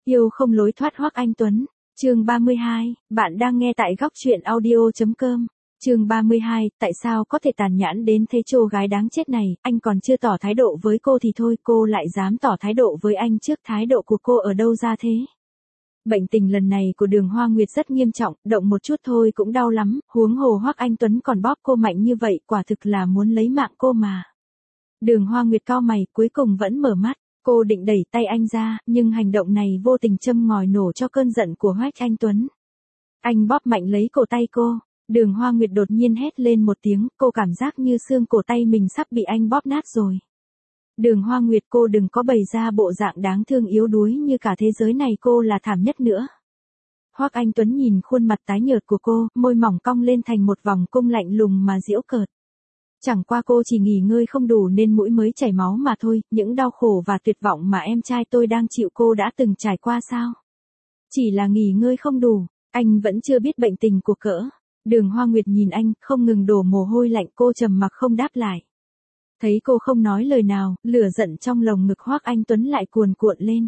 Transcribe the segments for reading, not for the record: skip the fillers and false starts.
Yêu không lối thoát Hoắc Anh Tuấn. Chương 32, bạn đang nghe tại góc truyện audio.com. Chương 32, tại sao có thể tàn nhẫn đến thế trô gái đáng chết này, anh còn chưa tỏ thái độ với cô thì thôi, cô lại dám tỏ thái độ với anh trước, thái độ của cô ở đâu ra thế? Bệnh tình lần này của Đường Hoa Nguyệt rất nghiêm trọng, động một chút thôi cũng đau lắm, huống hồ Hoắc Anh Tuấn còn bóp cô mạnh như vậy, quả thực là muốn lấy mạng cô mà. Đường Hoa Nguyệt cau mày, cuối cùng vẫn mở mắt. Cô định đẩy tay anh ra, nhưng hành động này vô tình châm ngòi nổ cho cơn giận của Hoắc Anh Tuấn. Anh bóp mạnh lấy cổ tay cô. Đường Hoa Nguyệt đột nhiên hét lên một tiếng, cô cảm giác như xương cổ tay mình sắp bị anh bóp nát rồi. Đường Hoa Nguyệt, cô đừng có bày ra bộ dạng đáng thương yếu đuối như cả thế giới này cô là thảm nhất nữa. Hoắc Anh Tuấn nhìn khuôn mặt tái nhợt của cô, môi mỏng cong lên thành một vòng cung lạnh lùng mà giễu cợt. Chẳng qua cô chỉ nghỉ ngơi không đủ nên mũi mới chảy máu mà thôi, những đau khổ và tuyệt vọng mà em trai tôi đang chịu cô đã từng trải qua sao? Chỉ là nghỉ ngơi không đủ, anh vẫn chưa biết bệnh tình của cỡ. Đường Hoa Nguyệt nhìn anh, không ngừng đổ mồ hôi lạnh, cô trầm mặc không đáp lại. Thấy cô không nói lời nào, lửa giận trong lồng ngực Hoắc Anh Tuấn lại cuồn cuộn lên.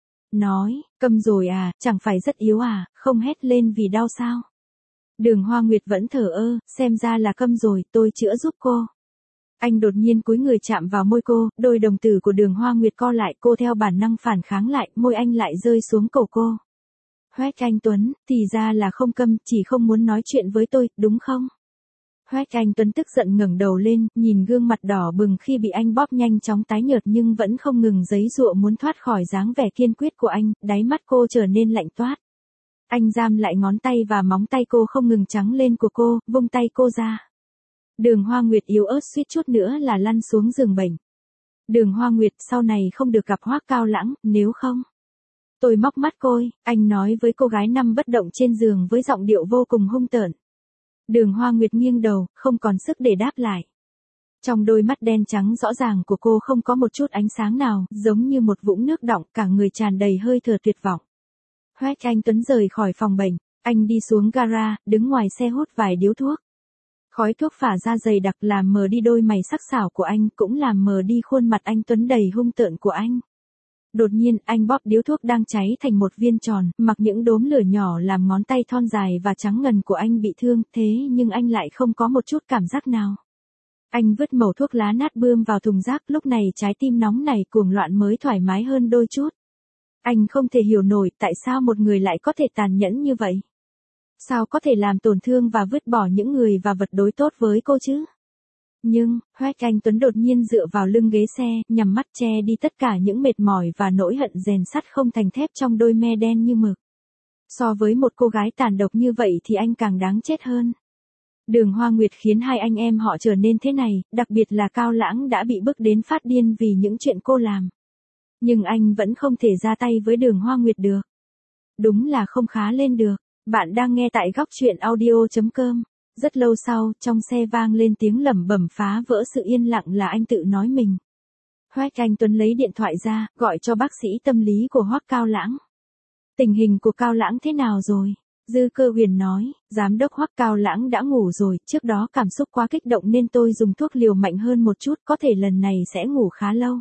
Nói, câm rồi à, chẳng phải rất yếu à, không hét lên vì đau sao? Đường Hoa Nguyệt vẫn thờ ơ, xem ra là câm rồi, tôi chữa giúp cô. Anh đột nhiên cúi người chạm vào môi cô, đôi đồng tử của Đường Hoa Nguyệt co lại, cô theo bản năng phản kháng lại, môi anh lại rơi xuống cổ cô. Hoắc Anh Tuấn, thì ra là không câm, chỉ không muốn nói chuyện với tôi, đúng không? Hoắc Anh Tuấn tức giận ngẩng đầu lên, nhìn gương mặt đỏ bừng khi bị anh bóp nhanh chóng tái nhợt nhưng vẫn không ngừng giãy giụa muốn thoát khỏi dáng vẻ kiên quyết của anh, đáy mắt cô trở nên lạnh toát. Anh giam lại ngón tay và móng tay cô không ngừng trắng lên của cô, vung tay cô ra. Đường Hoa Nguyệt yếu ớt suýt chút nữa là lăn xuống giường bệnh. Đường Hoa Nguyệt, sau này không được gặp Hoắc Cao Lãng, nếu không. Tôi móc mắt côi, anh nói với cô gái nằm bất động trên giường với giọng điệu vô cùng hung tợn. Đường Hoa Nguyệt nghiêng đầu, không còn sức để đáp lại. Trong đôi mắt đen trắng rõ ràng của cô không có một chút ánh sáng nào, giống như một vũng nước đọng, cả người tràn đầy hơi thở tuyệt vọng. Hoắc Anh Tuấn rời khỏi phòng bệnh, anh đi xuống gara, đứng ngoài xe hút vài điếu thuốc. Khói thuốc phả ra dày đặc làm mờ đi đôi mày sắc sảo của anh, cũng làm mờ đi khuôn mặt anh Tuấn đầy hung tợn của anh. Đột nhiên, anh bóp điếu thuốc đang cháy thành một viên tròn, mặc những đốm lửa nhỏ làm ngón tay thon dài và trắng ngần của anh bị thương, thế nhưng anh lại không có một chút cảm giác nào. Anh vứt mẩu thuốc lá nát bươm vào thùng rác, lúc này trái tim nóng này cuồng loạn mới thoải mái hơn đôi chút. Anh không thể hiểu nổi tại sao một người lại có thể tàn nhẫn như vậy. Sao có thể làm tổn thương và vứt bỏ những người và vật đối tốt với cô chứ? Nhưng, Hoắc Anh Tuấn đột nhiên dựa vào lưng ghế xe, nhắm mắt che đi tất cả những mệt mỏi và nỗi hận rèn sắt không thành thép trong đôi me đen như mực. So với một cô gái tàn độc như vậy thì anh càng đáng chết hơn. Đường Hoa Nguyệt khiến hai anh em họ trở nên thế này, đặc biệt là Cao Lãng đã bị bức đến phát điên vì những chuyện cô làm. Nhưng anh vẫn không thể ra tay với Đường Hoa Nguyệt được. Đúng là không khá lên được. Bạn đang nghe tại góc truyện audio.com. Rất lâu sau, trong xe vang lên tiếng lẩm bẩm phá vỡ sự yên lặng là anh tự nói mình. Hoắc Anh Tuấn lấy điện thoại ra, gọi cho bác sĩ tâm lý của Hoắc Cao Lãng. Tình hình của Cao Lãng thế nào rồi? Dư Cơ Huyền nói, giám đốc Hoắc Cao Lãng đã ngủ rồi, trước đó cảm xúc quá kích động nên tôi dùng thuốc liều mạnh hơn một chút, có thể lần này sẽ ngủ khá lâu.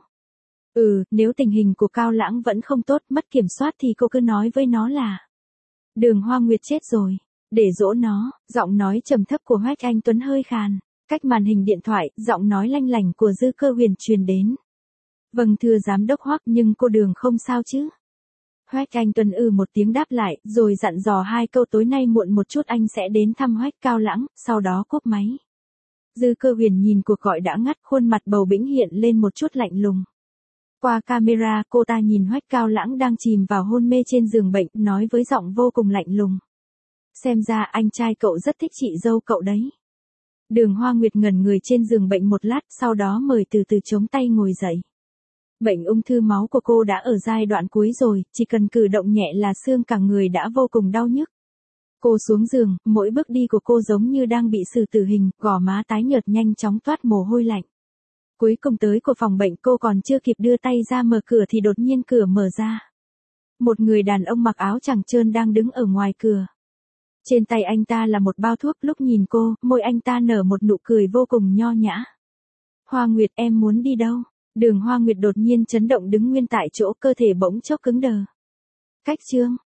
Nếu tình hình của Cao Lãng vẫn không tốt, mất kiểm soát thì cô cứ nói với nó là Đường Hoa Nguyệt chết rồi. Để dỗ nó, giọng nói trầm thấp của Hoắc Anh Tuấn hơi khàn. Cách màn hình điện thoại, giọng nói lanh lảnh của Dư Cơ Huyền truyền đến. Vâng thưa giám đốc Hoắc, nhưng cô Đường không sao chứ? Hoắc Anh Tuấn một tiếng đáp lại, rồi dặn dò hai câu tối nay muộn một chút anh sẽ đến thăm Hoắc Cao Lãng, sau đó cúp máy. Dư Cơ Huyền nhìn cuộc gọi đã ngắt, khuôn mặt bầu bĩnh hiện lên một chút lạnh lùng. Qua camera, cô ta nhìn Hoắc Cao Lãng đang chìm vào hôn mê trên giường bệnh, nói với giọng vô cùng lạnh lùng. Xem ra anh trai cậu rất thích chị dâu cậu đấy. Đường Hoa Nguyệt ngẩn người trên giường bệnh một lát, sau đó mời từ từ chống tay ngồi dậy. Bệnh ung thư máu của cô đã ở giai đoạn cuối rồi, chỉ cần cử động nhẹ là xương cả người đã vô cùng đau nhức. Cô xuống giường, mỗi bước đi của cô giống như đang bị xử tử hình, gò má tái nhợt nhanh chóng toát mồ hôi lạnh. Cuối cùng tới của phòng bệnh, cô còn chưa kịp đưa tay ra mở cửa thì đột nhiên cửa mở ra. Một người đàn ông mặc áo trắng trơn đang đứng ở ngoài cửa. Trên tay anh ta là một bao thuốc, lúc nhìn cô, môi anh ta nở một nụ cười vô cùng nho nhã. Hoa Nguyệt, em muốn đi đâu? Đường Hoa Nguyệt đột nhiên chấn động đứng nguyên tại chỗ, cơ thể bỗng chốc cứng đờ. Cách chương